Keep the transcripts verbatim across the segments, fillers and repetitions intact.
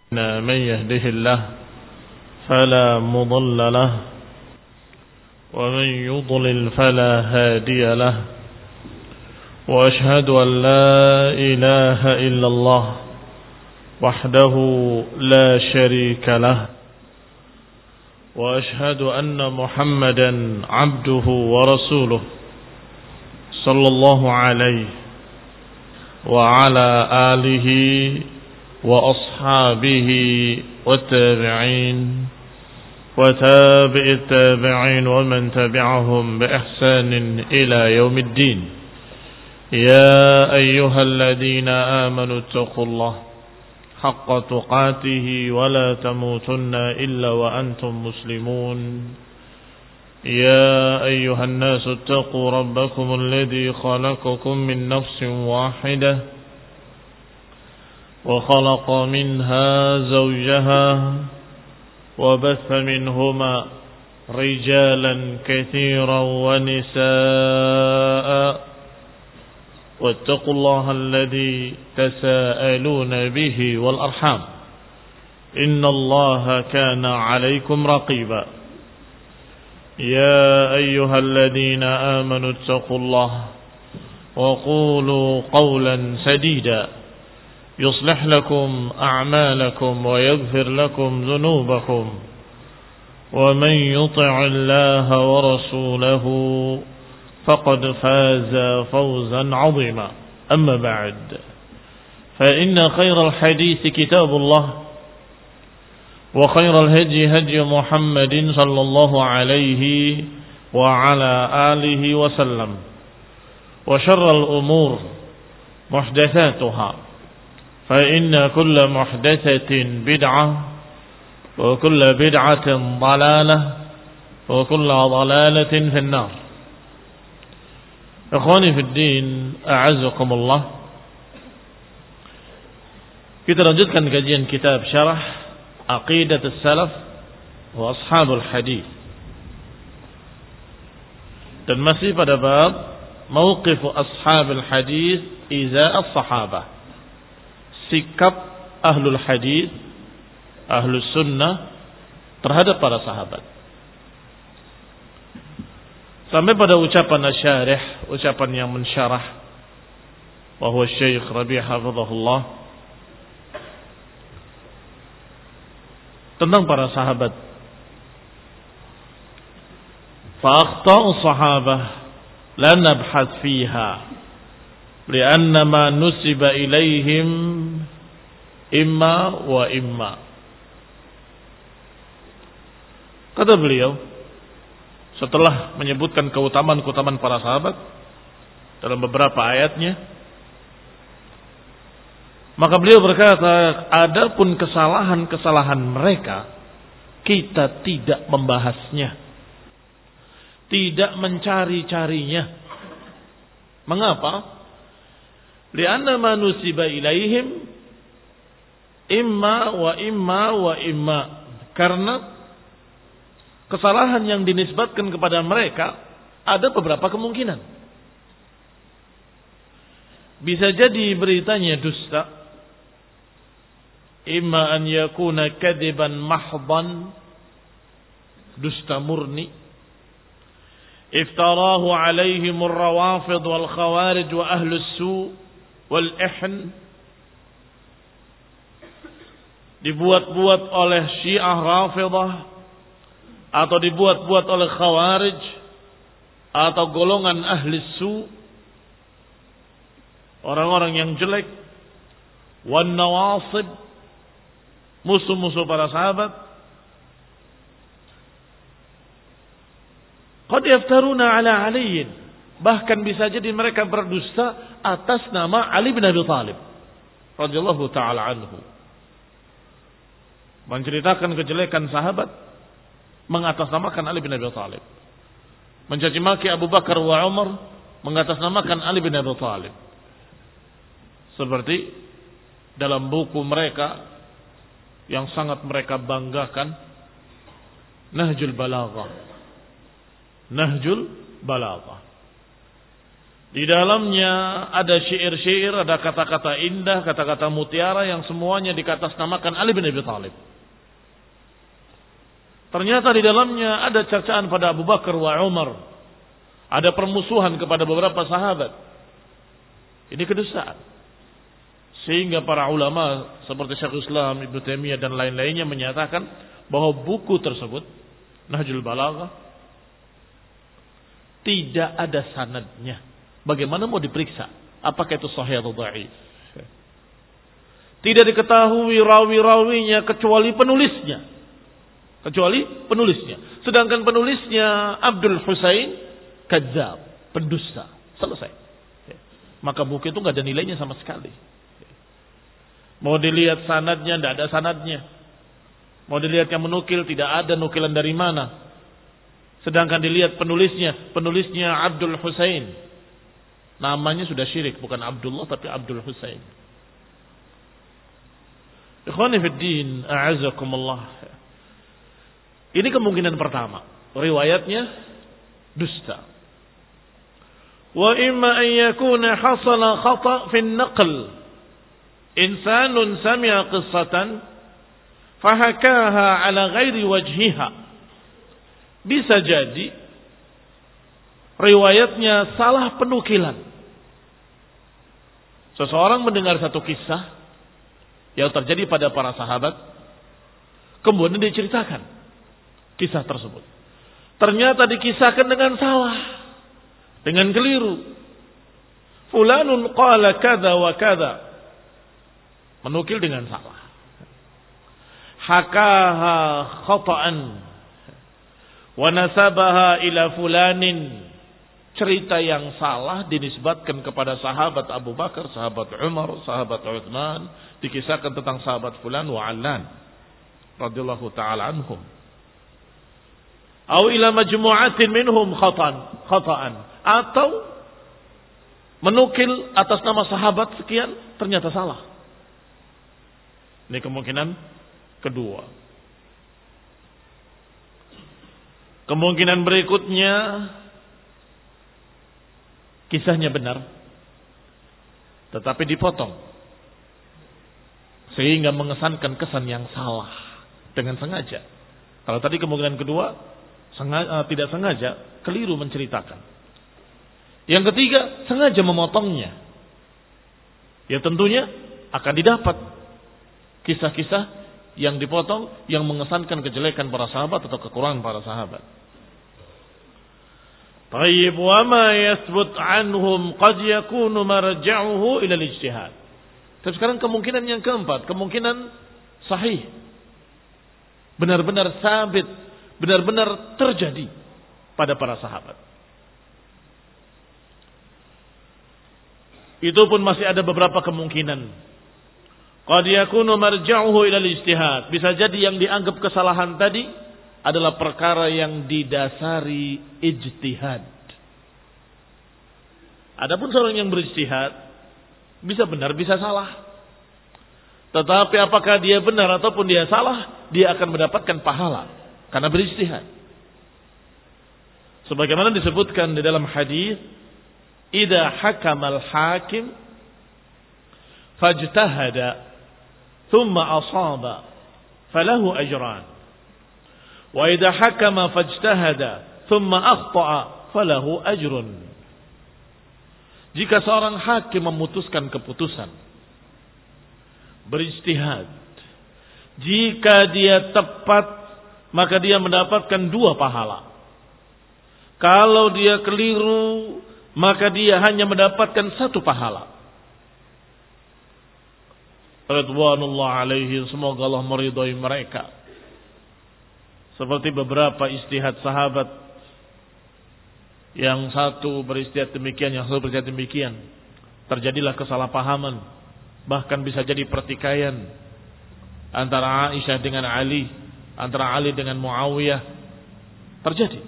من يهده الله فلا مضل له ومن يضلل فلا هادي له وأشهد أن لا إله إلا الله وحده لا شريك له وأشهد أن محمدا عبده ورسوله صلى الله عليه وعلى آله وأصحابه والتابعين وتابع التابعين ومن تبعهم بإحسان إلى يوم الدين. يا أيها الذين آمنوا اتقوا الله حق تقاته ولا تموتن إلا وأنتم مسلمون. يا أيها الناس اتقوا ربكم الذي خلقكم من نفس واحدة وخلق منها زوجها وبث منهما رجالا كثيرا ونساء واتقوا الله الذي تساءلون به والأرحام إن الله كان عليكم رقيبا. يا أيها الذين آمنوا اتقوا الله وقولوا قولا سديدا يصلح لكم أعمالكم ويغفر لكم ذنوبكم ومن يطع الله ورسوله فقد فاز فوزا عظيما. أما بعد فإن خير الحديث كتاب الله وخير الهدي هدي محمد صلى الله عليه وعلى آله وسلم وشر الأمور محدثاتها فإن كل محدثة بدعة وكل بدعة ضلالة وكل ضلالة في النار. Ikhwani fi din, a'azzakumullah. Kita lanjutkan kajian kitab Syarah Aqidatus Salaf wa Ashabul Hadis. Dan masih pada bab Mauqif Ashabul Hadis iza as-sahabah. Sikap ahlul hadis, ahlus sunnah terhadap para sahabat. Sampai pada ucapan asyarih, ucapan yang mensyarah, wa huwa Syekh Rabi' hafizahullah, tentang para sahabat. Fa akhta'u sahabah la nabhath fiha li'anna ma nusiba ilaihim imma wa imma. Kata beliau setelah menyebutkan keutamaan-keutamaan para sahabat dalam beberapa ayatnya, maka beliau berkata, adapun kesalahan-kesalahan mereka kita tidak membahasnya, tidak mencari-carinya. Mengapa? Li'anna ma nusiba ilaihim imma wa imma wa imma. Karena kesalahan yang dinisbatkan kepada mereka ada beberapa kemungkinan. Bisa jadi beritanya dusta, imma an yakuna kadiban mahdan, dusta murni, iftarahu alaihim ar-rawafid wal khawarij wa ahlus su' wal ihn, dibuat-buat oleh Syiah Rafidah atau dibuat-buat oleh Khawarij atau golongan ahli su, orang-orang yang jelek, wan nawasib, musuh-musuh para sahabat. Qad yaftaruna ala aliyin, bahkan bisa jadi mereka berdusta atas nama Ali bin Abi Thalib radhiyallahu taala anhu, menceritakan kejelekan sahabat, mengatasnamakan Ali bin Abi Thalib, mencaci maki Abu Bakar wa Umar, mengatasnamakan Ali bin Abi Thalib. Seperti dalam buku mereka yang sangat mereka banggakan, Nahjul Balaghah. Nahjul Balaghah. Di dalamnya ada syair-syair, ada kata-kata indah, kata-kata mutiara yang semuanya dikatasnamakan Ali bin Abi Thalib. Ternyata di dalamnya ada cercaan pada Abu Bakar wa Umar. Ada permusuhan kepada beberapa sahabat. Ini kedustaan. Sehingga para ulama seperti Syekhul Islam, Ibnu Taimiyah dan lain-lainnya menyatakan bahwa buku tersebut, Nahjul Balaghah, tidak ada sanadnya. Bagaimana mau diperiksa? Apakah itu sahih atau dhaif? Tidak diketahui rawi-rawinya kecuali penulisnya. Kecuali penulisnya. Sedangkan penulisnya Abdul Husain kadzab, pendusta. Selesai. Maka buku itu nggak ada nilainya sama sekali. Mau dilihat sanadnya, tidak ada sanadnya. Mau dilihat yang menukil, tidak ada nukilan dari mana. Sedangkan dilihat penulisnya, penulisnya Abdul Husain. Namanya sudah syirik, bukan Abdullah tapi Abdul Husain. Ikhwani fid din, a'azakumullah. Ini kemungkinan pertama. Riwayatnya dusta. Wa imma an yakuna hasala khata' fi an-naql. Insanun sami'a qissatan fahakaha ala ghairi wajhiha. Bisa jadi riwayatnya salah penukilan. Seseorang mendengar satu kisah yang terjadi pada para sahabat, kemudian diceritakan kisah tersebut. Ternyata dikisahkan dengan salah, dengan keliru. Fulanun qala kada wa kada. Menukil dengan salah. Hakaha khata'an wa nasabaha ila fulanin. Cerita yang salah dinisbatkan kepada sahabat Abu Bakar, sahabat Umar, sahabat Uthman, dikisahkan tentang sahabat fulan wa allan radhiyallahu taala anhum. Atau ila majmu'atin minhum khatan, khata'an, atau menukil atas nama sahabat sekian ternyata salah. Ini kemungkinan kedua. Kemungkinan berikutnya, kisahnya benar, tetapi dipotong sehingga mengesankan kesan yang salah dengan sengaja. Kalau tadi kemungkinan kedua sengaja, tidak sengaja, keliru menceritakan. Yang ketiga, sengaja memotongnya. Ya tentunya akan didapat kisah-kisah yang dipotong yang mengesankan kejelekan para sahabat atau kekurangan para sahabat. Tayyib wa ma yathbut anhum qad yakunu marja'uhu ila al-ijtihad. Tapi sekarang kemungkinan yang keempat, kemungkinan sahih. Benar-benar sabit, benar-benar terjadi pada para sahabat. Itu pun masih ada beberapa kemungkinan. Qad yakunu marja'uhu ila al-ijtihad. Bisa jadi yang dianggap kesalahan tadi adalah perkara yang didasari ijtihad. Adapun seorang yang berijtihad bisa benar bisa salah. Tetapi apakah dia benar ataupun dia salah, dia akan mendapatkan pahala karena berijtihad. Sebagaimana disebutkan di dalam hadis, "Idza hakamal hakim fajtahada thumma asaba falahu ajran." Wa idza hakama fajtahada thumma akhta'a falahu ajrun. Jika seorang hakim memutuskan keputusan, berijtihad, jika dia tepat maka dia mendapatkan dua pahala. Kalau dia keliru maka dia hanya mendapatkan satu pahala. Ridwanullah alaihi, semoga Allah meridhai mereka. Seperti beberapa istihad sahabat, yang satu beristihad demikian, yang satu beristihad demikian, terjadilah kesalahpahaman, bahkan bisa jadi pertikaian antara Aisyah dengan Ali, antara Ali dengan Muawiyah, terjadi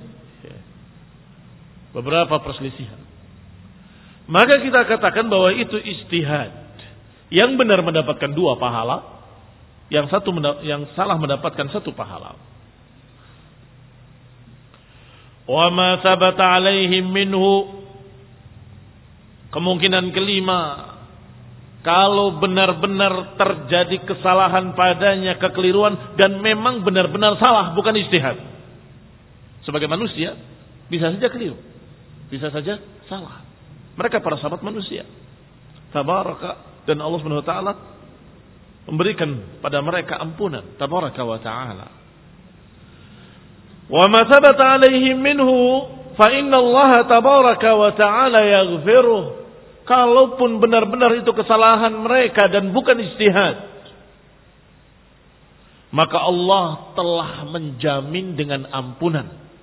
beberapa perselisihan. Maka kita katakan bahwa itu istihad. Yang benar mendapatkan dua pahala, yang satu yang salah mendapatkan satu pahala. Wa ma sabata alaihim minhu Kemungkinan kelima, kalau benar-benar terjadi kesalahan padanya, kekeliruan, dan memang benar-benar salah, bukan ijtihad. Sebagai manusia, bisa saja keliru, bisa saja salah. Mereka para sahabat manusia. Tabaraka, dan Allah Subhanahu wa taala memberikan pada mereka ampunan. Tabaraka wa taala. Wa ma thabata alaihim minhu fa inna Allah tabaraka wa taala yaghfiruh. Kalaupun benar-benar itu kesalahan mereka dan bukan ijtihad, maka Allah telah menjamin dengan ampunan.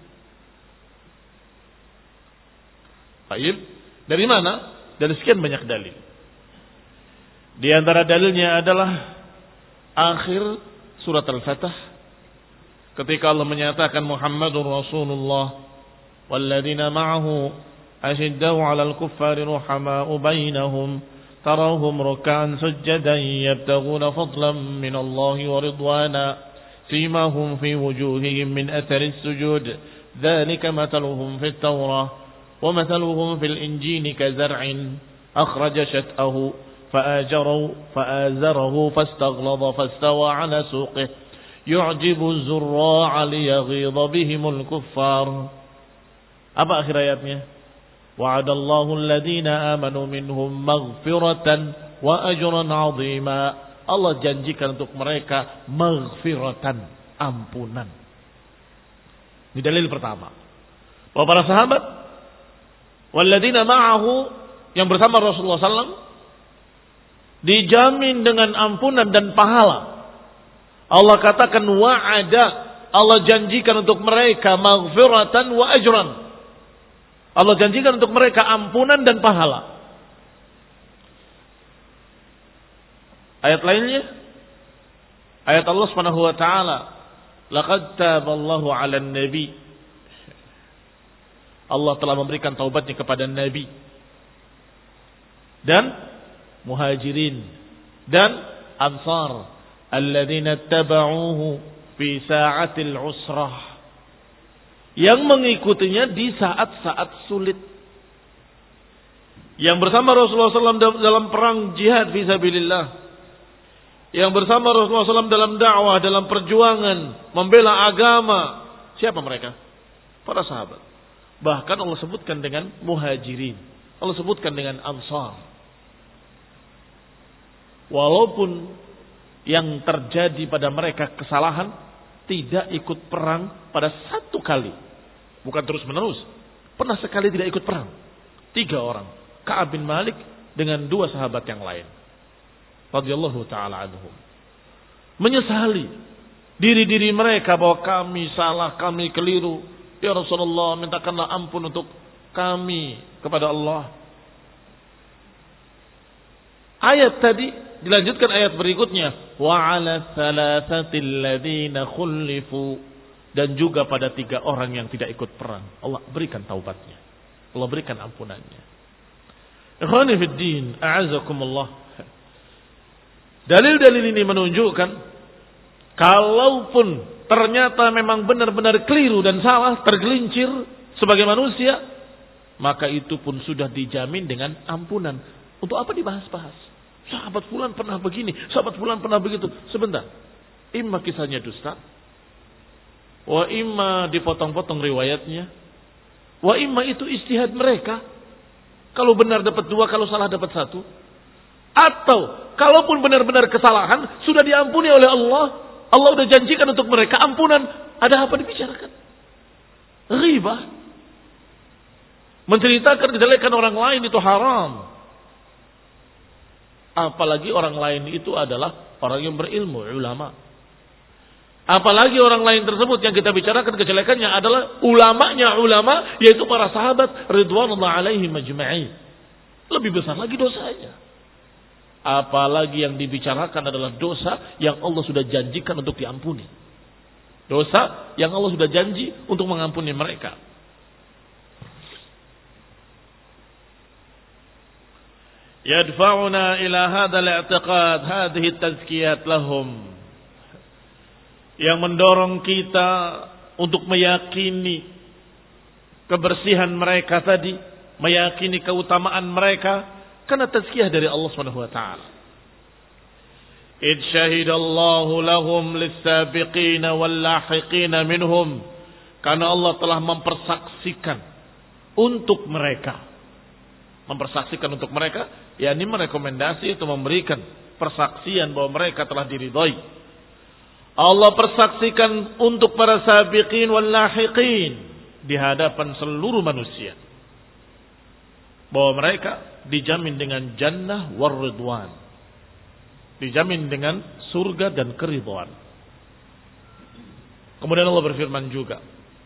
Baik, dari mana? Dari sekian banyak dalil. Di antara dalilnya adalah akhir surat Al-Fatah, ketika Allah menyatakan Muhammadur Rasulullah walladzina ma'ahu asyiddau 'alal kuffari ruhama'u bainahum tarahum ruk'an sujjadan yabtaghuna fadlan minallahi wa ridwana simahum fi wujuhihim min atharis sujud dzalika mathaluhum fit tawrah wa mathaluhum fil injili kazar'in akhraja shat'ahu fa'ajaru fa'azarahu fastaghlaba fastawa 'ala suqihi yu'jibu az-zurra'a liyaghidha bihimul kuffar. Apa akhir ayatnya? Wa'adallahu alladhina amanu minhum maghfiratan wa ajran 'azima. Allah janjikan untuk mereka maghfiratan, ampunan. Ini dalil pertama. Bahwa para sahabat walladzina ma'ahu, yang bersama Rasulullah sallallahu alaihi wasallam, dijamin dengan ampunan dan pahala. Allah katakan wa'ada, Allah janjikan untuk mereka maghfiratan wa ajran. Allah janjikan untuk mereka ampunan dan pahala. Ayat lainnya, ayat Allah Subhanahu wa taala, laqad taballahu 'alan nabi. Allah telah memberikan taubatnya kepada nabi dan muhajirin dan ansar alladzina tabauhu fi sa'atil usrah, yang mengikutinya di saat-saat sulit, yang bersama Rasulullah sallallahu alaihi wasallam dalam perang jihad fisabilillah, yang bersama Rasulullah sallallahu alaihi wasallam dalam dakwah, dalam perjuangan membela agama. Siapa mereka? Para sahabat. Bahkan Allah sebutkan dengan muhajirin, Allah sebutkan dengan ansar. Walaupun yang terjadi pada mereka kesalahan, tidak ikut perang pada satu kali, bukan terus menerus, pernah sekali tidak ikut perang. Tiga orang, Ka'ab bin Malik dengan dua sahabat yang lain, radhiyallahu taala anhum, menyesali diri-diri mereka bahwa kami salah, kami keliru. Ya Rasulullah, mintakanlah ampun untuk kami kepada Allah. Ayat tadi dilanjutkan ayat berikutnya, wa 'ala thalathatil ladzina khulifu, dan juga pada tiga orang yang tidak ikut perang Allah berikan taubatnya, Allah berikan ampunannya. Ikhwani fid din, a'azakumullah. Dalil-dalil ini menunjukkan kalaupun ternyata memang benar-benar keliru dan salah, tergelincir sebagai manusia, maka itu pun sudah dijamin dengan ampunan. Untuk apa dibahas-bahas? Sahabat fulan pernah begini, sahabat fulan pernah begitu. Sebentar. Imma kisahnya dusta, wa imma dipotong-potong riwayatnya, wa imma itu ijtihad mereka. Kalau benar dapat dua, kalau salah dapat satu. Atau kalaupun benar-benar kesalahan sudah diampuni oleh Allah, Allah sudah janjikan untuk mereka ampunan. Ada apa dibicarakan? Ghibah. Menceritakan kejelekan orang lain itu haram. Apalagi orang lain itu adalah orang yang berilmu, ulama. Apalagi orang lain tersebut yang kita bicarakan kejelekannya adalah ulamanya ulama, yaitu para sahabat ridwanullah alaihim majma'in. Lebih besar lagi dosanya. Apalagi yang dibicarakan adalah dosa yang Allah sudah janjikan untuk diampuni. Dosa yang Allah sudah janji untuk mengampuni mereka. Yadfa'una ila hadzal i'tiqad, hadhihi tazkiyat lahum. Yang mendorong kita untuk meyakini kebersihan mereka tadi, meyakini keutamaan mereka karena tazkiyah dari Allah Subhanahu wa taala. Id syahidallahu lahum lis-sabiqina wal-lahiqina minhum, karena Allah telah mempersaksikan untuk mereka. Mempersaksikan untuk mereka, yakni merekomendasi itu memberikan persaksian bahwa mereka telah diridhai. Allah persaksikan untuk para sabiqin wal-lahiqin di hadapan seluruh manusia bahwa mereka dijamin dengan jannah war ridwan, dijamin dengan surga dan keridhaan. Kemudian Allah berfirman juga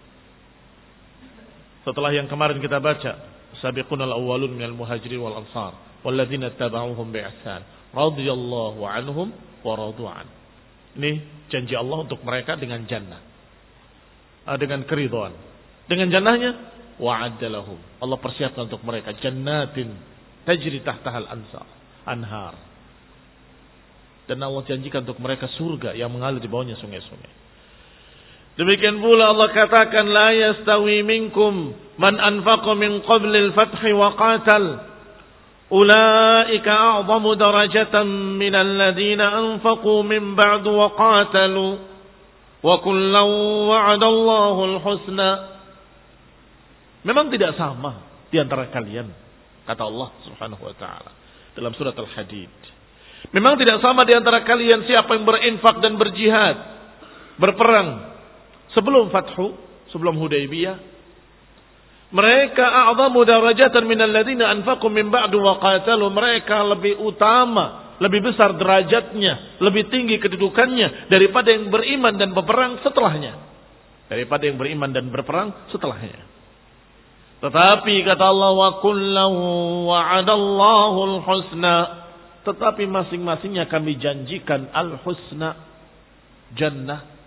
setelah yang kemarin kita baca, sabiqunal awwalun minal muhajirin wal ansar walladzina tabauhum bi ihsan radhiyallahu anhum wa radu an. Ini janji Allah untuk mereka dengan jannah, dengan keridhaan. Dengan jannahnya wa'adda lahum, Allah persiapkan untuk mereka jannatin tajri tahtahal ansar anhar, dan Allah janjikan untuk mereka surga yang mengalir di bawahnya sungai-sungai. Demikian pula Allah katakan la yastawi minkum man anfaqa min qablil fathi wa qatal ulaika a'zamu darajatan minal ladzina anfaqu min ba'du wa qatalu wa kullan wa'adallahu al-husna. Memang tidak sama di antara kalian, kata Allah Subhanahu wa taala dalam surat Al-Hadid. Memang tidak sama di antara kalian siapa yang berinfak dan berjihad, berperang sebelum Fathu, sebelum Hudaybiyah. Mereka a'zamu darajatan minal ladzina anfaqu min ba'du wa qatalu. Mereka lebih utama, lebih besar derajatnya, lebih tinggi kedudukannya daripada yang beriman dan berperang setelahnya. Daripada yang beriman dan berperang setelahnya. Tetapi kata Allah, wa kullahu wa'adallahu al-husna. Tetapi masing-masingnya kami janjikan al-husna, jannah.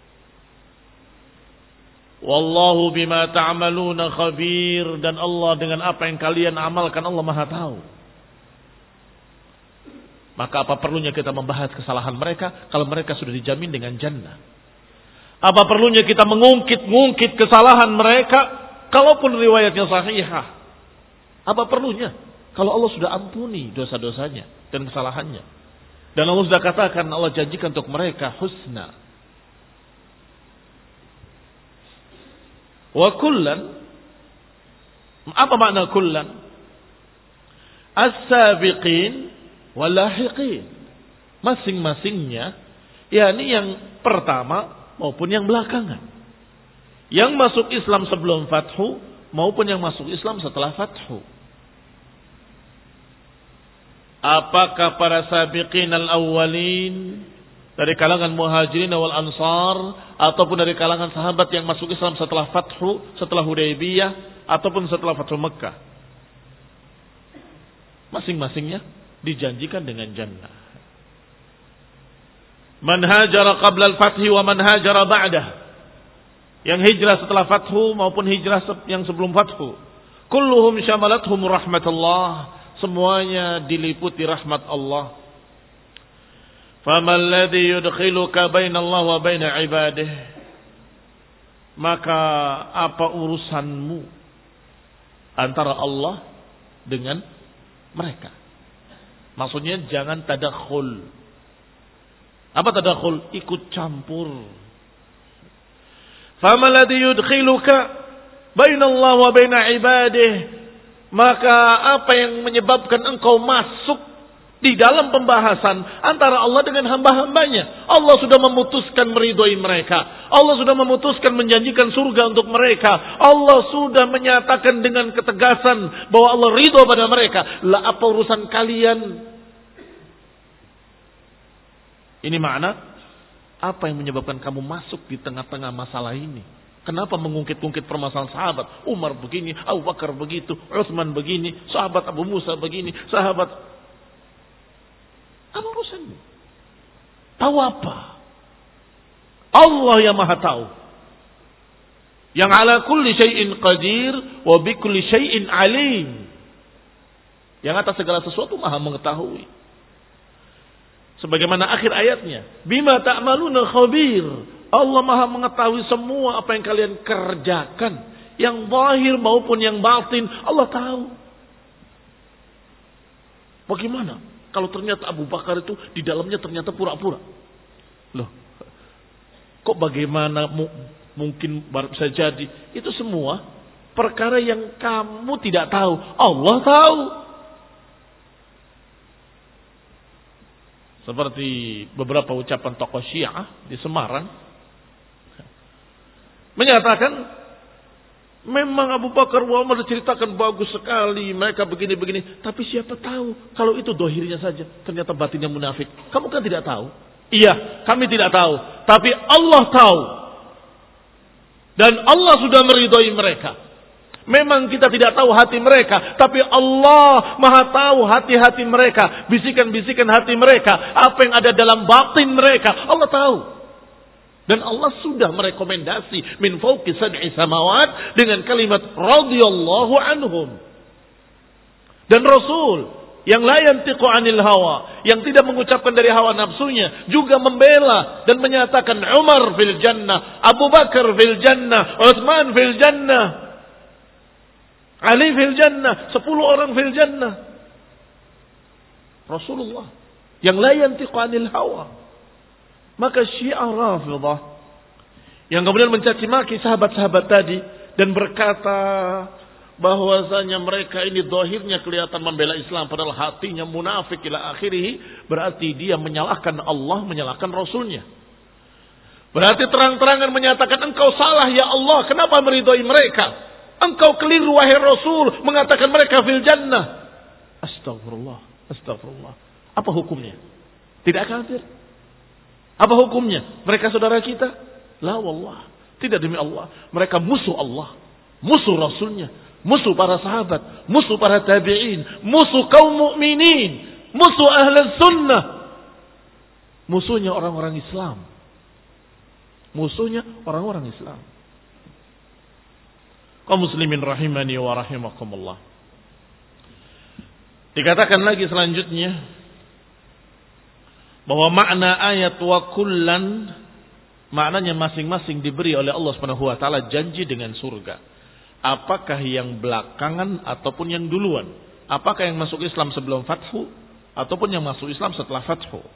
Wallahu bima ta'maluna khabir, dan Allah dengan apa yang kalian amalkan Allah Maha tahu. Maka apa perlunya kita membahas kesalahan mereka kalau mereka sudah dijamin dengan jannah? Apa perlunya kita mengungkit-ungkit kesalahan mereka kalaupun riwayatnya sahihah? Apa perlunya kalau Allah sudah ampuni dosa-dosanya dan kesalahannya? Dan Allah sudah katakan, Allah janjikan untuk mereka husna. Wa kullan, apa makna kullan? As-sabiqin wal lahiqin. Masing-masingnya, yakni yang pertama maupun yang belakangan. Yang masuk Islam sebelum Fathu maupun yang masuk Islam setelah Fathu. Apakah para sabiqin al-awwalin dari kalangan muhajirin wal ansar, ataupun dari kalangan sahabat yang masuk Islam setelah Fathu, setelah Hudaybiyah, ataupun setelah Fathu Mekah, masing-masingnya dijanjikan dengan jannah. Man hajara qabla al-fathi wa man hajara ba'dah. Yang hijrah setelah Fathu maupun hijrah yang sebelum Fathu, kulluhum syamalathum rahmatullah. Semuanya diliputi rahmat Allah. Faman ladzi yudkhiluka bainallahu wa baina ibadih. Maka apa urusanmu antara Allah dengan mereka? Maksudnya jangan tadakhul. Apa tadakhul? Ikut campur. Faman ladzi yudkhiluka bainallahu wa baina ibadih. Maka apa yang menyebabkan engkau masuk di dalam pembahasan antara Allah dengan hamba-hambanya? Allah sudah memutuskan meridhoi mereka. Allah sudah memutuskan menjanjikan surga untuk mereka. Allah sudah menyatakan dengan ketegasan bahwa Allah ridho pada mereka. Lah apa urusan kalian? Ini makna apa yang menyebabkan kamu masuk di tengah-tengah masalah ini? Kenapa mengungkit-ungkit permasalahan sahabat? Umar begini, Abu Bakar begitu, Utsman begini, sahabat Abu Musa begini, sahabat. Apa urusanmu? Tahu apa? Allah yang Maha tahu. Yang ala kulli syai'in qadir wa bi kulli syai'in alim. Yang atas segala sesuatu Maha mengetahui. Sebagaimana akhir ayatnya, bima ta'maluna khabir. Allah Maha mengetahui semua apa yang kalian kerjakan. yang zahir maupun yang batin, Allah tahu. Bagaimana kalau ternyata Abu Bakar itu di dalamnya ternyata pura-pura? Loh, kok bagaimana mu, mungkin bisa jadi? Itu semua perkara yang kamu tidak tahu, Allah tahu. Seperti beberapa ucapan tokoh Syiah di Semarang menyatakan memang Abu Bakar wa Umar diceritakan bagus sekali, mereka begini-begini, tapi siapa tahu kalau itu dohirnya saja, ternyata batinnya munafik. Kamu kan tidak tahu. Iya, kami tidak tahu, tapi Allah tahu. Dan Allah sudah meridhoi mereka. Memang kita tidak tahu hati mereka, tapi Allah Maha tahu hati-hati mereka, bisikan-bisikan hati mereka, apa yang ada dalam batin mereka, Allah tahu. Dan Allah sudah merekomendasi min fawqi sab'i samawat dengan kalimat radhiyallahu anhum. Dan Rasul yang la yantiqu anil hawa, yang tidak mengucapkan dari hawa nafsunya, juga membela dan menyatakan Umar fil jannah, Abu Bakar fil jannah, Utsman fil jannah, Ali fil jannah, sepuluh orang fil jannah. Rasulullah yang la yantiqu anil hawa. Maka Syiah Rafidhah yang kemudian mencaci maki sahabat-sahabat tadi dan berkata bahwasanya mereka ini zahirnya kelihatan membela Islam padahal hatinya munafik ila akhirih, berarti dia menyalahkan Allah, menyalahkan Rasulnya. Berarti terang-terangan menyatakan engkau salah ya Allah, kenapa meridhoi mereka? Engkau keliru wahai Rasul mengatakan mereka fil jannah. Astagfirullah, astagfirullah. Apa hukumnya? Tidak kafir. Apa hukumnya? Mereka saudara kita? La wallah. Tidak demi Allah. Mereka musuh Allah, musuh Rasulnya, musuh para sahabat, musuh para tabi'in, musuh kaum mukminin, musuh ahli sunnah, musuhnya orang-orang Islam, musuhnya orang-orang Islam. Kaum muslimin rahimani wa rahimakumullah. Dikatakan lagi selanjutnya bahwa makna ayat wa kullan maknanya masing-masing diberi oleh Allah Subhanahu wa taala janji dengan surga. Apakah yang belakangan ataupun yang duluan? Apakah yang masuk Islam sebelum fathu ataupun yang masuk Islam setelah fathu?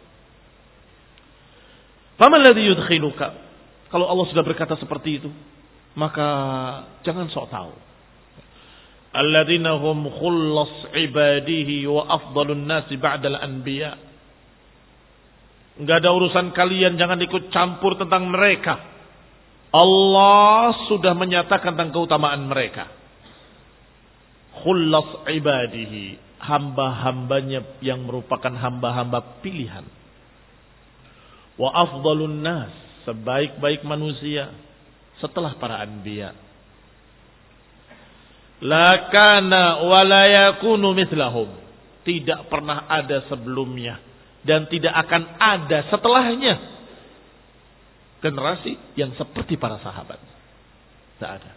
Faman ladzi yudkhiluka? Kalau Allah sudah berkata seperti itu, maka jangan sok tahu. Alladzina hum khullas ibadihi wa afdalun nasi ba'dal anbiya. Enggak ada urusan kalian, jangan ikut campur tentang mereka. Allah sudah menyatakan tentang keutamaan mereka. Khullas ibadihi, hamba-hambanya yang merupakan hamba-hamba pilihan. Wa afdalun nas, sebaik-baik manusia setelah para anbiya. La kana wa la yakunu mithlahum. Tidak pernah ada sebelumnya dan tidak akan ada setelahnya generasi yang seperti para sahabat. Tidak ada.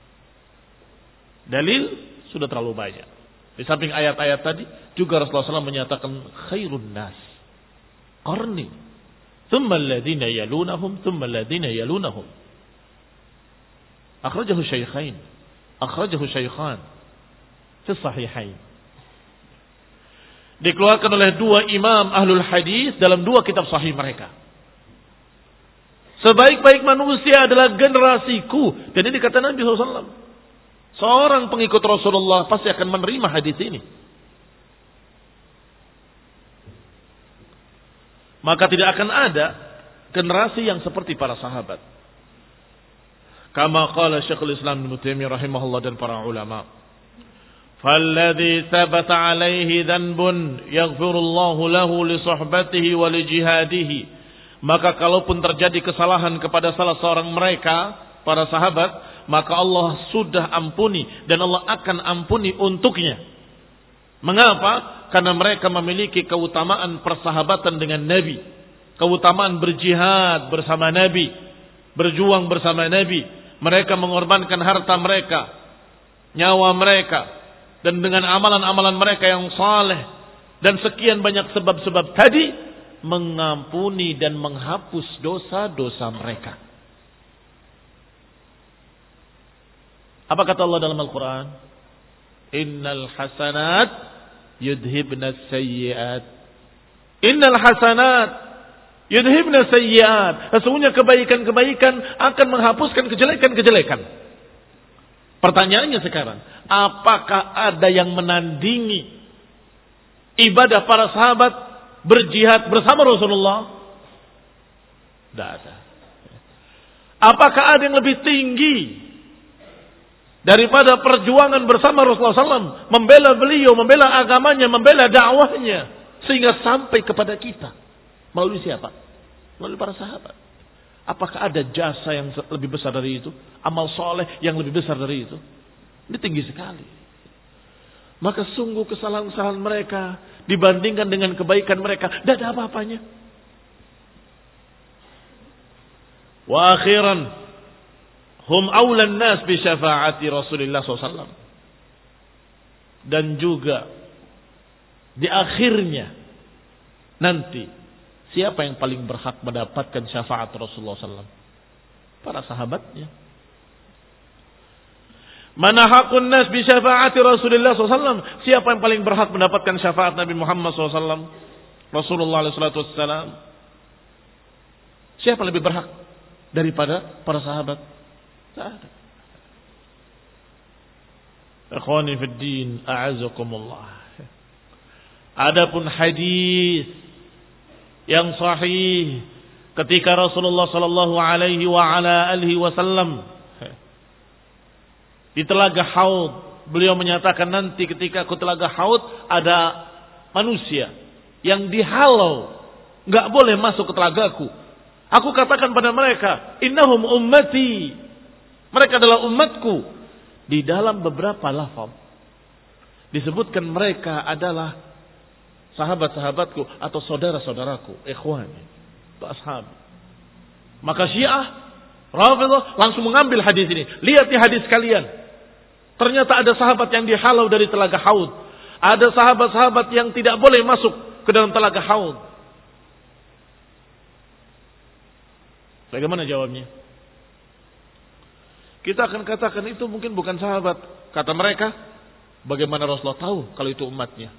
Dalil sudah terlalu banyak. Di samping ayat-ayat tadi juga Rasulullah shallallahu alaihi wasallam menyatakan khairun nas qarni, thumma alladhina yalunahum, thumma alladhina yalunahum. Akhrajahu syaikhain, akhrajahu syaikhan fi sahihain. Dikeluarkan oleh dua imam ahlul hadis dalam dua kitab sahih mereka. Sebaik-baik manusia adalah generasiku. Dan ini kata Nabi shallallahu alaihi wasallam. Seorang pengikut Rasulullah pasti akan menerima hadis ini. Maka tidak akan ada generasi yang seperti para sahabat. Kama qala Syekhul Islam Ibnu Taimiyah rahimahullah dan para ulama. Falladhi thabata alaihi dhanbun yaghfirullahu lahu li suhbatihi wa li jihadihi. Maka kalaupun terjadi kesalahan kepada salah seorang mereka, para sahabat, maka Allah sudah ampuni dan Allah akan ampuni untuknya. Mengapa? Karena mereka memiliki keutamaan persahabatan dengan Nabi, keutamaan berjihad bersama Nabi, berjuang bersama Nabi. Mereka mengorbankan harta mereka, nyawa mereka, dan dengan amalan-amalan mereka yang saleh dan sekian banyak sebab-sebab tadi mengampuni dan menghapus dosa-dosa mereka. Apa kata Allah dalam Al-Quran? Innal hasanat yudhibna sayyiat. Innal hasanat yudhibna sayyiat. Sesungguhnya kebaikan-kebaikan akan menghapuskan kejelekan-kejelekan. Pertanyaannya sekarang, apakah ada yang menandingi ibadah para sahabat berjihad bersama Rasulullah? Tidak ada. Apakah ada yang lebih tinggi daripada perjuangan bersama Rasulullah shallallahu alaihi wasallam, membela beliau, membela agamanya, membela dakwahnya, sehingga sampai kepada kita? Melalui siapa? Melalui para sahabat. Apakah ada jasa yang lebih besar dari itu? Amal soleh yang lebih besar dari itu? Ini tinggi sekali. Maka sungguh kesalahan-kesalahan mereka dibandingkan dengan kebaikan mereka, tidak ada apa-apanya. Wa akhiran, hum awlan nas bi syafaati Rasulullah sallallahu alaihi wasallam. Dan juga di akhirnya nanti, siapa yang paling berhak mendapatkan syafaat Rasulullah sallallahu alaihi wasallam? Para sahabatnya. Mana hakun nas bi syafaati Rasulullah sallallahu alaihi wasallam? Siapa yang paling berhak mendapatkan syafaat Nabi Muhammad sallallahu alaihi wasallam? Rasulullah sallallahu alaihi wasallam. Siapa lebih berhak daripada para sahabat? Tak ada. Ikhwani fid din, a'azakumullah. Adapun hadis yang sahih ketika Rasulullah sallallahu alaihi wa ala alihi wasallam di telaga Haud, beliau menyatakan, nanti ketika aku telaga Haud ada manusia yang dihalau, enggak boleh masuk ke telagaku. Aku katakan pada mereka, innahum ummati, mereka adalah umatku. Di dalam beberapa lafaz disebutkan mereka adalah sahabat-sahabatku atau saudara-saudaraku, ikhwani, ashab. Maka Syiah, Rafidhah langsung mengambil hadis ini. Lihat di hadis kalian. Ternyata ada sahabat yang dihalau dari telaga Haud. Ada sahabat-sahabat yang tidak boleh masuk ke dalam telaga Haud. Bagaimana jawabnya? Kita akan katakan itu mungkin bukan sahabat. Kata mereka, bagaimana Rasulullah tahu kalau itu umatnya?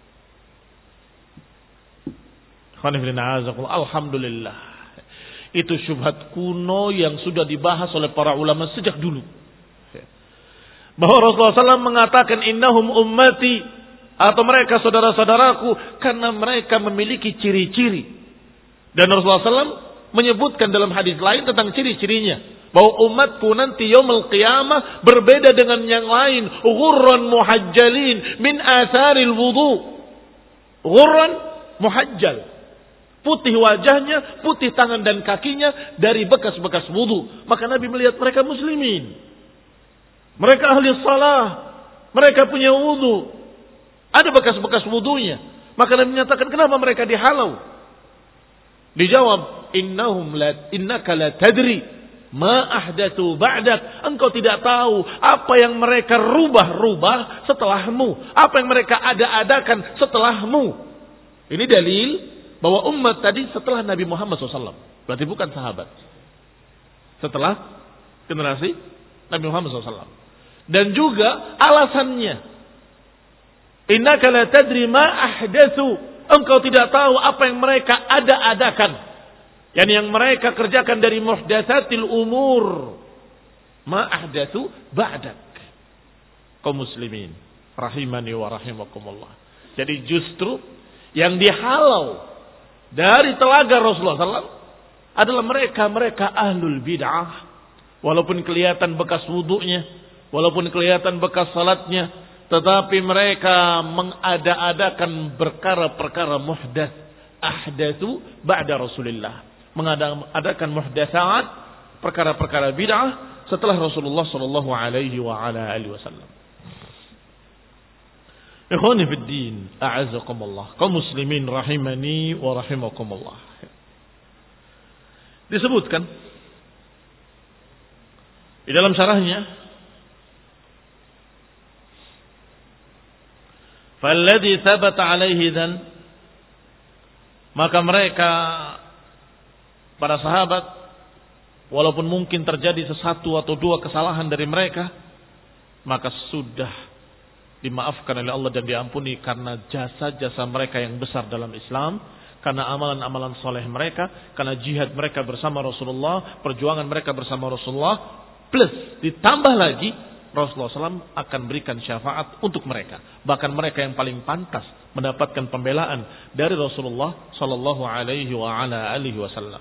Alhamdulillah. Itu syubhat kuno yang sudah dibahas oleh para ulama sejak dulu. Bahwa Rasulullah shallallahu alaihi wasallam mengatakan innahum ummati, atau mereka saudara-saudaraku, karena mereka memiliki ciri-ciri. Dan Rasulullah shallallahu alaihi wasallam menyebutkan dalam hadis lain tentang ciri-cirinya. Bahwa umatku nanti yaumul qiyamah berbeda dengan yang lain. Ghurran muhajjalin min atharil wudu. Ghurran muhajjal. Putih wajahnya, putih tangan dan kakinya dari bekas-bekas wudu. Maka Nabi melihat mereka muslimin. Mereka ahli salah. Mereka punya wudu. Ada bekas-bekas wudunya. Maka Nabi menyatakan, kenapa mereka dihalau? Dijawab, innahum la innaka la tadri ma ahdatsu ba'dak. Engkau tidak tahu apa yang mereka rubah-rubah setelahmu, apa yang mereka ada-adakan setelahmu. Ini dalil bahwa umat tadi setelah Nabi Muhammad shallallahu alaihi wasallam, berarti bukan sahabat. Setelah generasi Nabi Muhammad shallallahu alaihi wasallam. Dan juga alasannya, innaka la tadri ma ahdatsu. Engkau tidak tahu apa yang mereka ada-adakan, yani yang mereka kerjakan dari muhdatsatil umur. Ma ahdatsu ba'dak. Kaum muslimin rahimani wa rahimakumullah. Jadi justru yang dihalau dari telaga Rasulullah sallallahu alaihi wasallam adalah mereka-mereka ahlul bid'ah. Walaupun kelihatan bekas wudunya, walaupun kelihatan bekas salatnya, tetapi mereka mengada-adakan perkara-perkara muhdats, ahdatsu ba'da Rasulillah. Mengadakan muhdatsat, perkara-perkara bid'ah setelah Rasulullah sallallahu alaihi wa ala alihi wasallam. Ikhwani fid din, a'azzakumullah. Kaum muslimin rahimani wa rahimakumullah. Disebutkan di dalam syarahnya, falladhi thabata alaihi dzan, maka mereka para sahabat, walaupun mungkin terjadi sesatu atau dua kesalahan dari mereka, maka sudah dimaafkan oleh Allah dan diampuni karena jasa-jasa mereka yang besar dalam Islam, karena amalan-amalan soleh mereka, karena jihad mereka bersama Rasulullah, perjuangan mereka bersama Rasulullah, plus ditambah lagi Rasulullah shallallahu alaihi wasallam akan berikan syafaat untuk mereka. Bahkan mereka yang paling pantas mendapatkan pembelaan dari Rasulullah shallallahu alaihi wasallam.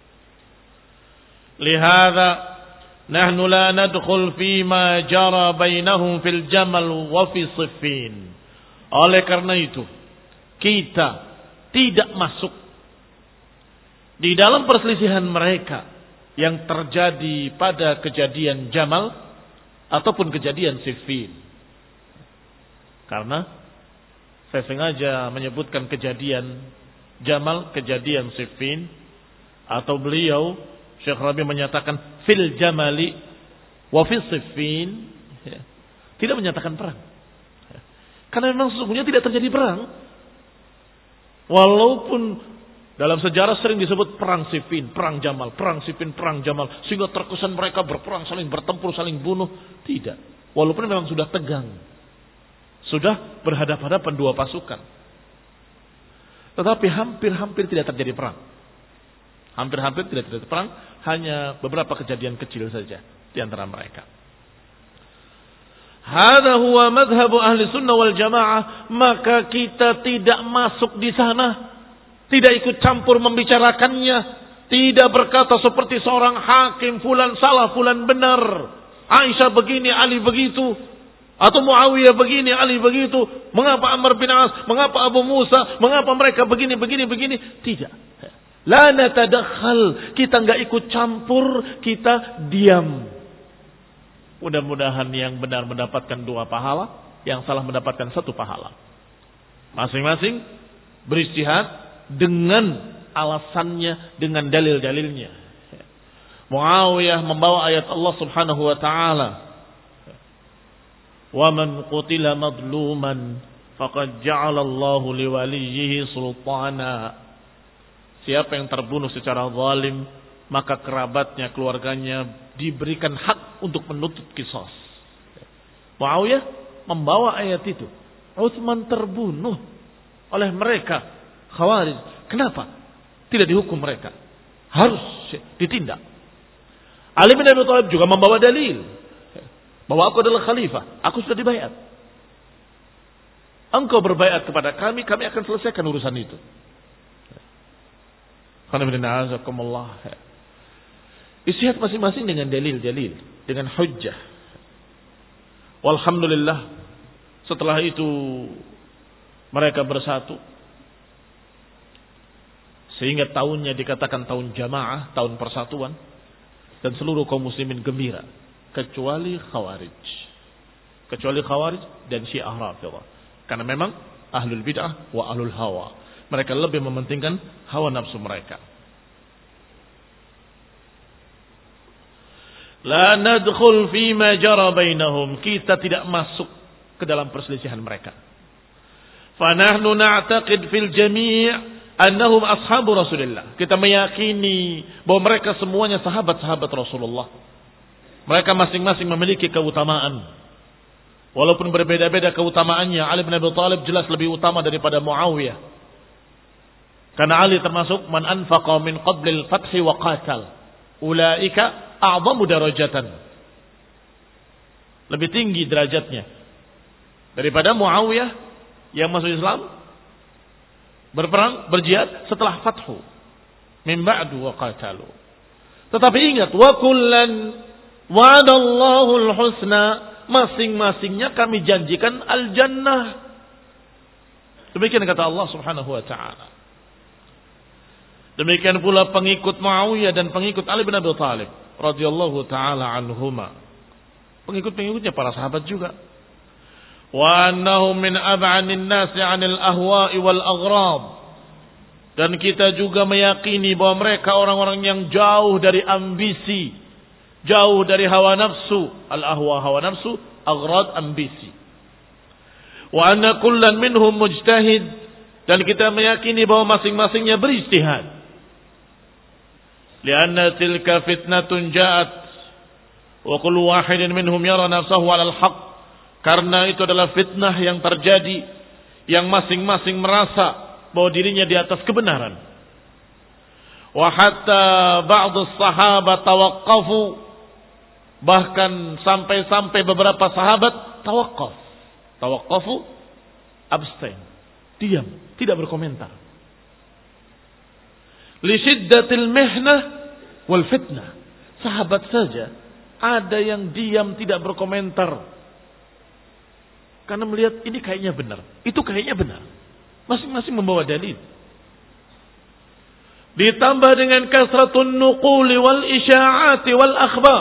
Lihada nahnu la nadkhul fima jara bainahum fil jamal wa fi siffin. Oleh karena itu, kita tidak masuk di dalam perselisihan mereka yang terjadi pada kejadian Jamal ataupun kejadian Siffin. Karena saya sengaja menyebutkan kejadian Jamal, kejadian Siffin, atau beliau Syekh Rabi menyatakan fil jamali wa fil siffin, ya, tidak menyatakan perang. Ya. Karena memang sesungguhnya tidak terjadi perang. Walaupun dalam sejarah sering disebut perang Siffin, perang Jamal, perang Siffin, perang Jamal, sehingga terkesan mereka berperang, saling bertempur, saling bunuh. Tidak. Walaupun memang sudah tegang. Sudah berhadapan-hadapan dua pasukan. Tetapi hampir-hampir tidak terjadi perang. Hampir-hampir tidak terjadi perang, hanya beberapa kejadian kecil saja di antara mereka. Hadza huwa madhhabu ahli sunnah wal jamaah, maka kita tidak masuk di sana, tidak ikut campur membicarakannya, tidak berkata seperti seorang hakim, fulan salah, fulan benar, Aisyah begini, Ali begitu, atau Muawiyah begini, Ali begitu, mengapa Amr bin As, mengapa Abu Musa, mengapa mereka begini, begini, begini. Tidak. La natadakhal, kita enggak ikut campur, kita diam. Mudah-mudahan yang benar mendapatkan dua pahala, yang salah mendapatkan satu pahala. Masing-masing beristihad dengan alasannya, dengan dalil-dalilnya. Muawiyah membawa ayat Allah Subhanahu wa taala, "Wa man qutila madluman faqad ja'ala Allahu liwaliyhi sultana." Siapa yang terbunuh secara zalim, maka kerabatnya, keluarganya diberikan hak untuk menuntut qisas. Muawiyah membawa ayat itu. Utsman terbunuh oleh mereka Khawarij. Kenapa tidak dihukum mereka? Harus ditindak. Ali bin Abi Thalib juga membawa dalil bahwa aku adalah khalifah, aku sudah dibayat. Engkau berbayat kepada kami, kami akan selesaikan urusan itu. Istihad masing-masing dengan dalil-dalil, dengan hujjah. Walhamdulillah, setelah itu mereka bersatu sehingga tahunnya dikatakan tahun jamaah, tahun persatuan, dan seluruh kaum muslimin gembira kecuali Khawarij. Kecuali Khawarij dan Syiah Rafidhah. Karena memang ahlul bid'ah wa ahlul hawa. Mereka lebih mementingkan hawa nafsu mereka. La nadkhul fima jara bainahum. Kita tidak masuk ke dalam perselisihan mereka. Fa nahnu na'taqid fil jami' annahum ashabu Rasulillah. Kita meyakini bahwa mereka semuanya sahabat-sahabat Rasulullah. Mereka masing-masing memiliki keutamaan. Walaupun berbeda-beda keutamaannya, Ali bin Abi Thalib jelas lebih utama daripada Muawiyah. Karena Ali termasuk man anfaqa min qablil fathi wa qatal. Ulaika a'zamu darajatan. Lebih tinggi derajatnya daripada Muawiyah yang masuk Islam, berperang, berjihad setelah fathu. Min ba'du wa qatalu. Tetapi ingat, wa kullan wa'adallahu al-husna, masing-masingnya kami janjikan al-jannah. Demikian kata Allah Subhanahu wa taala. Demikian pula pengikut Muawiyah dan pengikut Ali bin Abi Thalib radhiyallahu taala anhuma. Pengikut-pengikutnya para sahabat juga. Wa annahum min ab'anin nasi 'anil ahwa'i wal aghrab. Dan kita juga meyakini bahwa mereka orang-orang yang jauh dari ambisi, jauh dari hawa nafsu, al-ahwa hawa nafsu, aghrad ambisi. Wa anna kullan minhum mujtahid, dan kita meyakini bahwa masing-masingnya beristihad. Lianna tilka fitnatun ja'at wa kullu wahidin minhum yara nafsahu 'ala al-haqq Karena itu adalah fitnah yang terjadi, yang masing-masing merasa bahwa dirinya di atas kebenaran. Wa hatta ba'd as-sahabat tawaqqafu, bahkan sampai-sampai beberapa sahabat tawaqqaf. Tawaqqafu, abstain, diam, tidak berkomentar. Li shiddatil mihnah wal fitnah. Sahabat saja ada yang diam, tidak berkomentar. Karena melihat ini kayaknya benar, itu kayaknya benar. Masing-masing membawa dalil. Ditambah dengan kasratun nuquli wal isya'ati wal akhbar.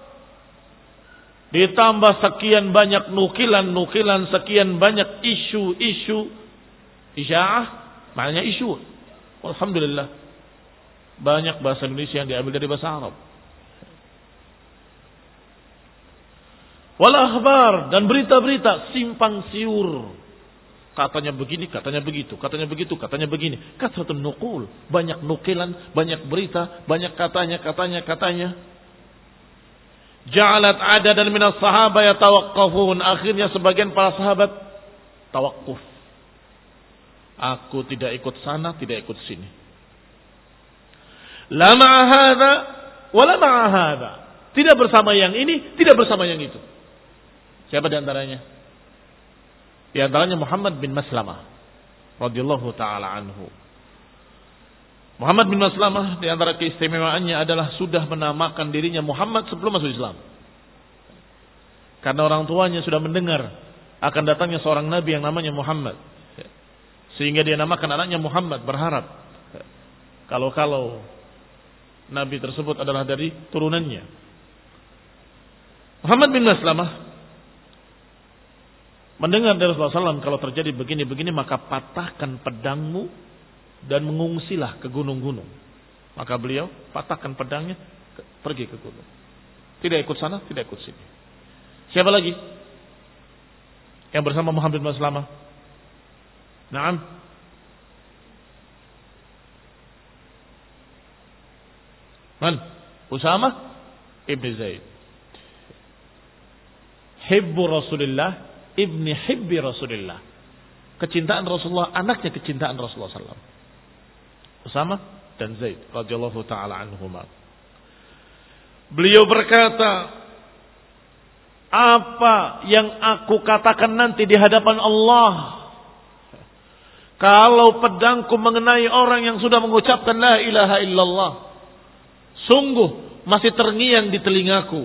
Ditambah sekian banyak nukilan-nukilan, sekian banyak isu-isu. Isya'ah maknanya isu. Alhamdulillah, banyak bahasa Indonesia yang diambil dari bahasa Arab. Wal akhbar, dan berita-berita simpang siur. Katanya begini, katanya begitu, katanya begitu, katanya begini. Kasratun nuqul, banyak nukilan, banyak berita, banyak katanya, katanya, katanya. Ja'alat adadan minas sahaba yatawaqqafun. Akhirnya sebagian para sahabat tawakuf. Aku tidak ikut sana, tidak ikut sini. La ma'a hadza wa la ma'a hadza. Tidak bersama yang ini, tidak bersama yang itu. Siapa di antaranya? Di antaranya Muhammad bin Maslamah radhiyallahu taala anhu. Muhammad bin Maslamah di antara keistimewaannya adalah sudah menamakan dirinya Muhammad sebelum masuk Islam. Karena orang tuanya sudah mendengar akan datangnya seorang nabi yang namanya Muhammad. Sehingga dia namakan anaknya Muhammad, berharap kalau-kalau nabi tersebut adalah dari turunannya. Muhammad bin Maslamah mendengar dari Rasulullah shallallahu alaihi wasallam, kalau terjadi begini-begini maka patahkan pedangmu dan mengungsilah ke gunung-gunung. Maka beliau patahkan pedangnya, pergi ke gunung. Tidak ikut sana, tidak ikut sini. Siapa lagi yang bersama Muhammad bin Maslamah? Naam. Man? Usama ibn Zaid. Hibbu Rasulullah ibni hibbi Rasulullah. Kecintaan Rasulullah, anaknya kecintaan Rasulullah sallallahu alaihi wasallam. Usama dan Zaid radhiyallahu taala anhuma. Beliau berkata, apa yang aku katakan nanti di hadapan Allah, kalau pedangku mengenai orang yang sudah mengucapkan la ilaha illallah, sungguh masih terngiang di telingaku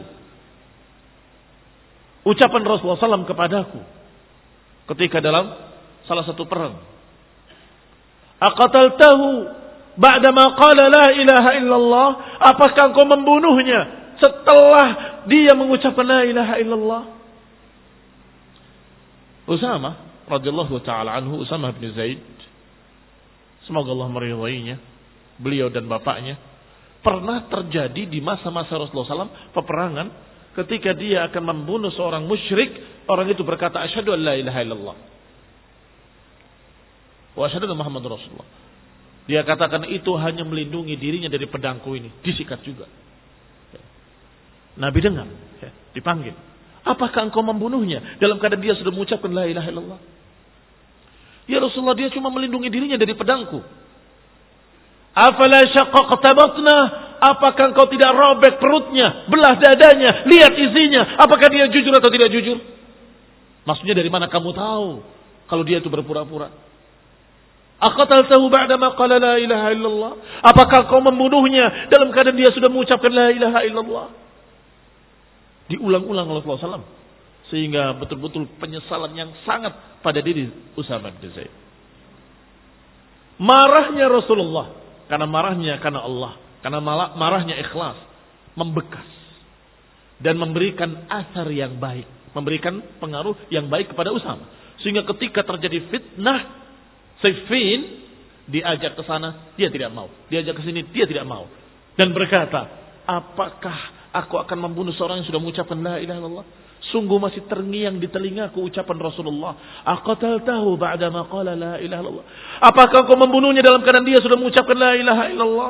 ucapan Rasulullah sallallahu alaihi wasallam kepadaku ketika dalam salah satu perang. Aqataltahu ba'dama qala la ilaha illallah? Apakah engkau membunuhnya setelah dia mengucapkan la ilaha illallah? Usama radhiyallahu taala anhu, Usama bin Zaid, semoga Allah meridainya, beliau dan bapaknya, pernah terjadi di masa-masa Rasulullah sallallahu alaihi wasallam peperangan. Ketika dia akan membunuh seorang musyrik, orang itu berkata, asyhadu an la ilaha illallah wa asyhadu anna Muhammadar Rasulullah. Dia katakan itu hanya melindungi dirinya dari pedangku ini. Disikat juga. Nabi dengar, dipanggil. Apakah engkau membunuhnya dalam keadaan dia sudah mengucapkan la ilaha illallah? Ya Rasulullah, dia cuma melindungi dirinya dari pedangku. Afala syaqqaqta batnah? Apakah engkau tidak robek perutnya, belah dadanya, lihat isinya, apakah dia jujur atau tidak jujur? Maksudnya dari mana kamu tahu kalau dia itu berpura-pura? Aqataltahu ba'dama qala la ilaha illallah? Apakah kau membunuhnya dalam keadaan dia sudah mengucapkan la ilaha illallah? Diulang-ulang oleh Rasulullah sallallahu alaihi wasallam sehingga betul-betul penyesalan yang sangat pada diri Usama bin Zaid. Marahnya Rasulullah karena marahnya karena Allah, karena marahnya ikhlas, membekas dan memberikan asar yang baik, memberikan pengaruh yang baik kepada Usama. Sehingga ketika terjadi fitnah Siffin, diajak ke sana, dia tidak mau. Diajak ke sini, dia tidak mau. Dan berkata, apakah aku akan membunuh seorang yang sudah mengucapkan la ilaha illallah? Sungguh masih terngiang di telingaku ucapan Rasulullah. Aqataltahu ba'dama qala la ilaha illallah? Apakah kau membunuhnya dalam keadaan dia sudah mengucapkan la ilaha illallah?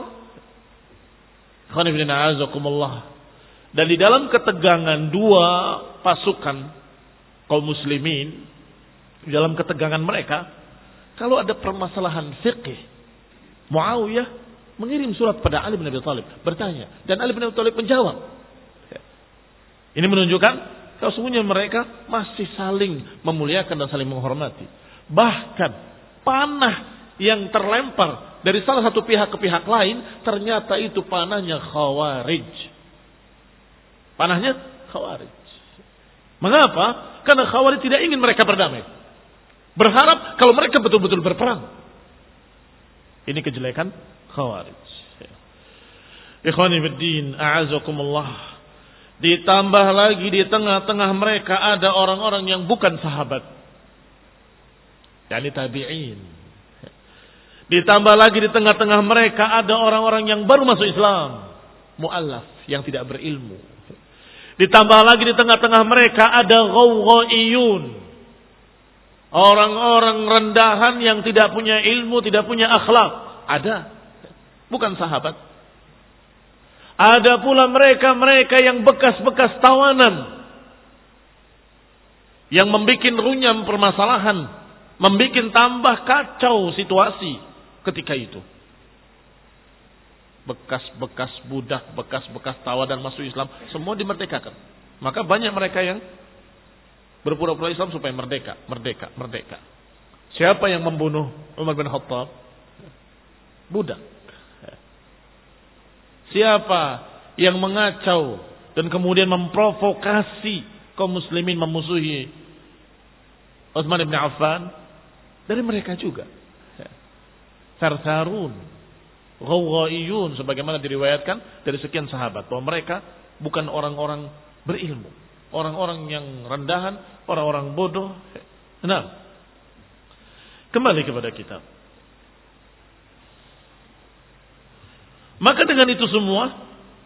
Dan di dalam ketegangan dua pasukan kaum muslimin dalam ketegangan mereka, kalau ada permasalahan fikih, Muawiyah mengirim surat pada Ali bin Abi Thalib bertanya, dan Ali bin Abi Thalib menjawab. Ini menunjukkan kalau sesungguhnya mereka masih saling memuliakan dan saling menghormati. Bahkan panah yang terlempar dari salah satu pihak ke pihak lain, ternyata itu panahnya Khawarij. Panahnya Khawarij. Mengapa? Karena Khawarij tidak ingin mereka berdamai. Berharap kalau mereka betul-betul berperang. Ini kejelekan Khawarij. Ikhwani fiddin, a'azakumullah. Ditambah lagi di tengah-tengah mereka ada orang-orang yang bukan sahabat. Yani tabi'in. Ditambah lagi di tengah-tengah mereka ada orang-orang yang baru masuk Islam. Mu'allaf, yang tidak berilmu. Ditambah lagi di tengah-tengah mereka ada ghawghaiyun. Orang-orang rendahan yang tidak punya ilmu, tidak punya akhlak. Ada. Bukan sahabat. Ada pula mereka-mereka yang bekas-bekas tawanan. Yang membuat runyam permasalahan. Membuat tambah kacau situasi ketika itu. Bekas-bekas budak, bekas-bekas tawanan masuk Islam. Semua dimerdekakan. Maka banyak mereka yang berpura-pura Islam supaya merdeka, merdeka, merdeka. Siapa yang membunuh Umar bin Khattab? Budak. Siapa yang mengacau dan kemudian memprovokasi kaum muslimin memusuhi Utsman bin Affan? Dari mereka juga. Sarsarun, ghawghaiyun, sebagaimana diriwayatkan dari sekian sahabat bahwa mereka bukan orang-orang berilmu, orang-orang yang rendahan, orang-orang bodoh. Nah, kembali kepada kitab. Maka dengan itu semua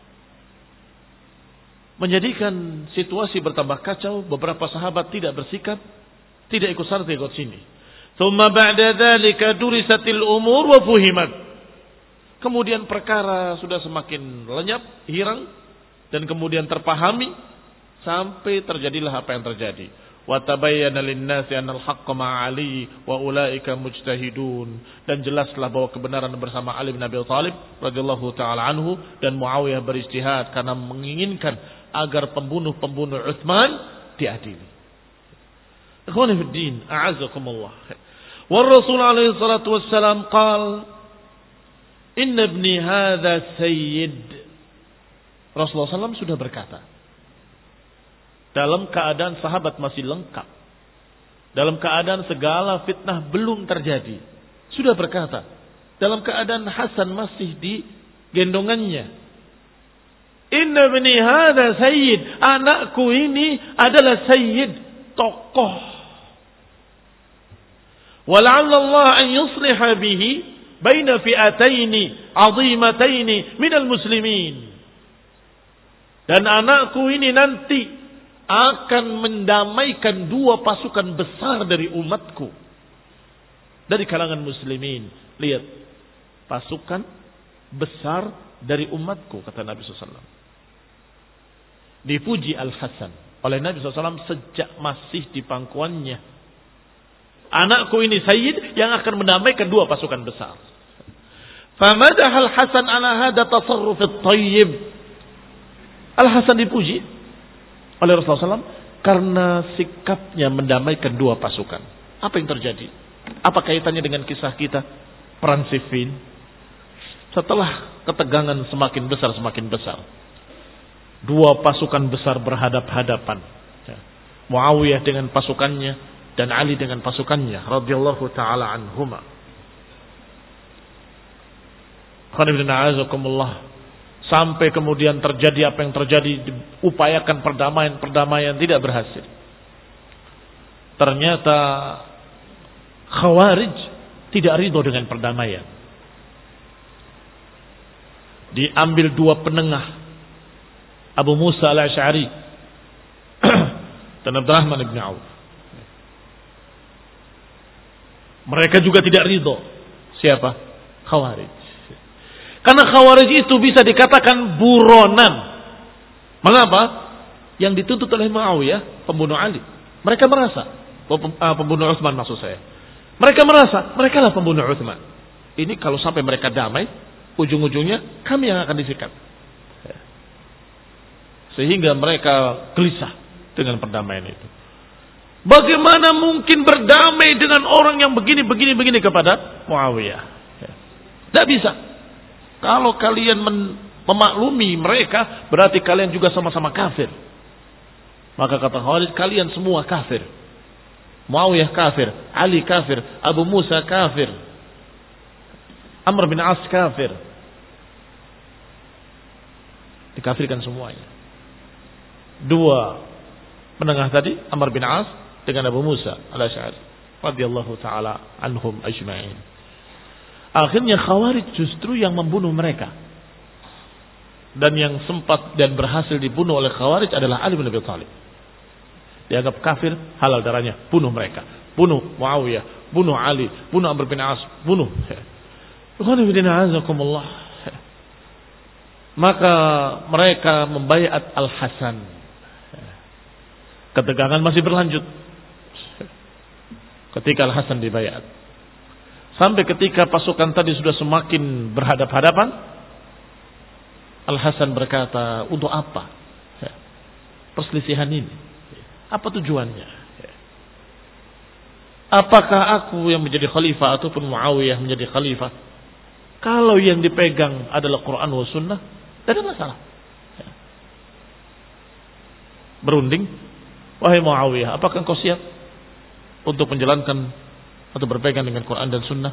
menjadikan situasi bertambah kacau. Beberapa sahabat tidak bersikap, tidak ikut sana, tidak ikut sini. Tsumma ba'da dzalika durisatil umur wa fuhimat. Kemudian perkara sudah semakin lenyap, hilang, dan kemudian terpahami sampai terjadilah apa yang terjadi. Wa tabayyana lin-nasi anna al-haqqa ma'a Ali wa ulaika mujtahidun. Dan jelaslah bahwa kebenaran bersama Ali bin Abi Thalib radhiyallahu taala anhu, dan Muawiyah berijtihad karena menginginkan agar pembunuh-pembunuh Utsman diadili. Ikhwani fid din, a'azzakumullah. Wa Rasul alaihi salatu wassalam qala inna ibni hadha sayyid. Rasulullah sallallahu alaihi wasallam sudah berkata dalam keadaan sahabat masih lengkap, dalam keadaan segala fitnah belum terjadi, sudah berkata dalam keadaan Hasan masih di gendongannya, inna ibni hadha sayyid, anakku ini adalah sayyid, tokoh. Wala'alla Allah an yusliha bihi baina fi'ataini 'azimataini minal muslimin. Dan anakku ini nanti akan mendamaikan dua pasukan besar dari umatku, dari kalangan muslimin. Lihat, pasukan besar dari umatku, kata Nabi shallallahu alaihi wasallam. Dipuji Al-Hasan oleh Nabi shallallahu alaihi wasallam sejak masih di pangkuannya. Anakku ini sayyid yang akan mendamaikan dua pasukan besar. Famadahal Hasan ala hada tasarruf at-tayyib. Al-Hasan dipuji oleh Rasulullah shallallahu alaihi wasallam karena sikapnya mendamaikan dua pasukan. Apa yang terjadi? Apa kaitannya dengan kisah kita perang Siffin? Setelah ketegangan semakin besar semakin besar, dua pasukan besar berhadap-hadapan. Muawiyah dengan pasukannya dan Ali dengan pasukannya radhiyallahu taala anhuma. Sampai kemudian terjadi apa yang terjadi, diupayakan perdamaian-perdamaian tidak berhasil. Ternyata Khawarij tidak ridho dengan perdamaian. Diambil dua penengah, Abu Musa al-Asy'ari dan Abdurrahman bin Auf. Mereka juga tidak ridho. Siapa? Khawarij. Karena Khawarij itu bisa dikatakan buronan. Mengapa? Yang dituntut oleh Muawiyah, pembunuh Ali. Mereka merasa, pembunuh Utsman maksud saya. Mereka merasa, mereka lah pembunuh Utsman. Ini kalau sampai mereka damai, ujung-ujungnya kami yang akan disikat. Sehingga mereka gelisah dengan perdamaian itu. Bagaimana mungkin berdamai dengan orang yang begini-begini-begini kepada Muawiyah? Tidak bisa. Kalau kalian memaklumi mereka, berarti kalian juga sama-sama kafir. Maka kata Khawarij, kalian semua kafir. Muawiyah kafir, Ali kafir, Abu Musa kafir, Amr bin As kafir. Dikafirkan semuanya. Dua penengah tadi, Amr bin As dengan Abu Musa al-Asy'ari radhiyallahu taala anhum ajma'in. Akhirnya Khawarij justru yang membunuh mereka. Dan yang sempat dan berhasil dibunuh oleh Khawarij adalah Ali bin Abi Thalib. Dianggap kafir, halal darahnya, bunuh mereka. Bunuh Muawiyah, bunuh Ali, bunuh Amr bin As, bunuh. Maka mereka membaiat Al-Hasan. Ketegangan masih berlanjut ketika Al-Hasan dibaiat. Sampai ketika pasukan tadi sudah semakin berhadap-hadapan, Al-Hasan berkata, untuk apa perselisihan ini? Apa tujuannya? Apakah aku yang menjadi khalifah ataupun Muawiyah menjadi khalifah? Kalau yang dipegang adalah Quran wa Sunnah, tidak ada masalah. Berunding, wahai Muawiyah, apakah engkau siap untuk menjalankan atau berpegang dengan Quran dan Sunnah?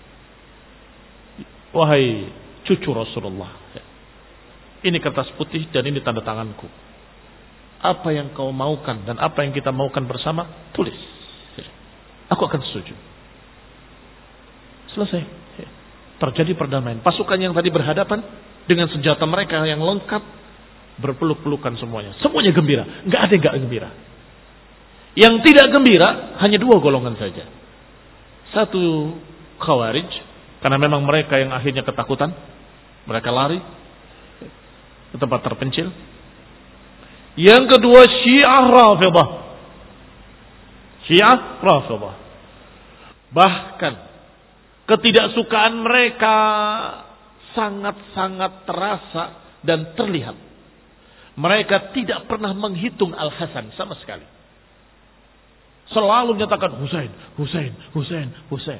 Wahai cucu Rasulullah, ini kertas putih dan ini tanda tanganku. Apa yang kau maukan dan apa yang kita maukan bersama, tulis. Aku akan setuju. Selesai. Terjadi perdamaian. Pasukan yang tadi berhadapan dengan senjata mereka yang lengkap, berpeluk-pelukan semuanya. Semuanya gembira. Nggak ada yang nggak gembira. Yang tidak gembira hanya dua golongan saja. Satu Khawarij, karena memang mereka yang akhirnya ketakutan, mereka lari ke tempat terpencil. Yang kedua Syiah Rafidah. Syiah Rafidah. Bahkan ketidaksukaan mereka sangat-sangat terasa dan terlihat. Mereka tidak pernah menghitung Al-Hasan sama sekali. Selalu menyatakan Husain, Husain, Husain, Husain.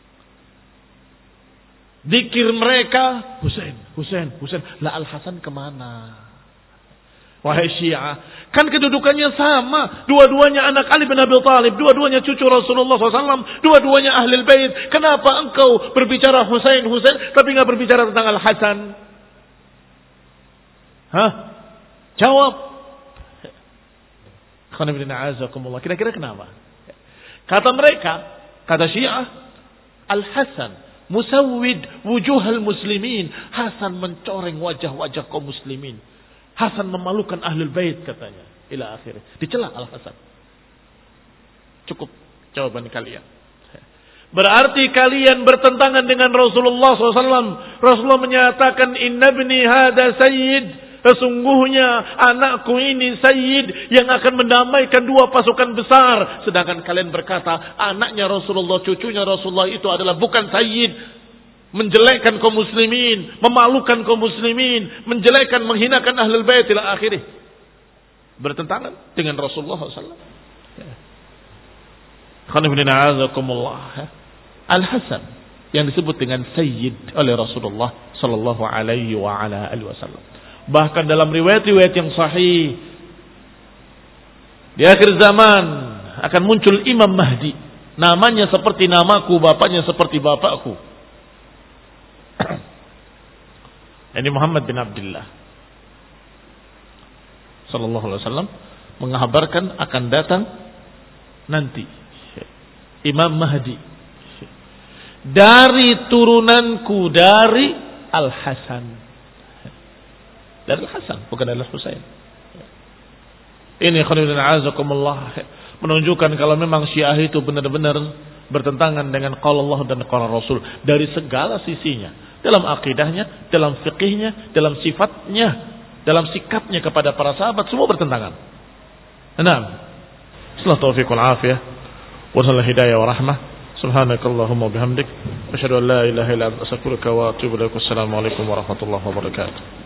Dikir mereka Husain, Husain, Husain. Lah Al-Hasan kemana? Wahai Syiah, kan kedudukannya sama. Dua-duanya anak Ali bin Abi Thalib, dua-duanya cucu Rasulullah shallallahu alaihi wasallam, dua-duanya Ahlul Bait. Kenapa engkau berbicara Husain, Husain, tapi nggak berbicara tentang Al-Hasan? Hah? Jawab. Kira-kira kenapa? Kata mereka, kata Syiah, Al-Hasan musawwid wujuhal muslimin. Hasan mencoreng wajah-wajah kaum muslimin. Hasan memalukan Ahlul Bait katanya. Ila akhirnya. Dicela Al-Hasan. Cukup jawaban kalian. Berarti kalian bertentangan dengan Rasulullah shallallahu alaihi wasallam. Rasulullah menyatakan, Inna ibni hada sayyid. Sesungguhnya anakku ini sayyid yang akan mendamaikan dua pasukan besar. Sedangkan kalian berkata, anaknya Rasulullah, cucunya Rasulullah itu adalah bukan sayyid. Menjelekkan kaum muslimin, memalukan kaum muslimin, menjelekkan, menghinakan Ahlul Bait ila akhirih. Bertentangan dengan Rasulullah shallallahu alaihi wasallam. Al-Hasan yang disebut dengan Sayyid oleh Rasulullah sallallahu alaihi wa ala alihi wasallam. Bahkan dalam riwayat-riwayat yang sahih, di akhir zaman akan muncul Imam Mahdi. Namanya seperti namaku, bapaknya seperti bapakku. Ini Muhammad bin Abdullah sallallahu alaihi wasallam mengabarkan akan datang nanti Imam Mahdi dari turunanku, dari Al-Hasan. Dari Al-Hasan, bukan dari Al-Husain. Ini khairuddin azakumullah menunjukkan kalau memang Syiah itu benar-benar bertentangan dengan qala Allah dan qala Rasul dari segala sisinya. Dalam akidahnya, dalam fikihnya, dalam sifatnya, dalam sikapnya kepada para sahabat, semua bertentangan. Enam. Sallallahu taufiq wal afiyah wa sallallahu hidayah wa rahmah. Subhanakallahumma bihamdik asyhadu an la ilaha illa anta astaghfiruka wa atubu ilaik. Wassalamu alaikum warahmatullahi wabarakatuh.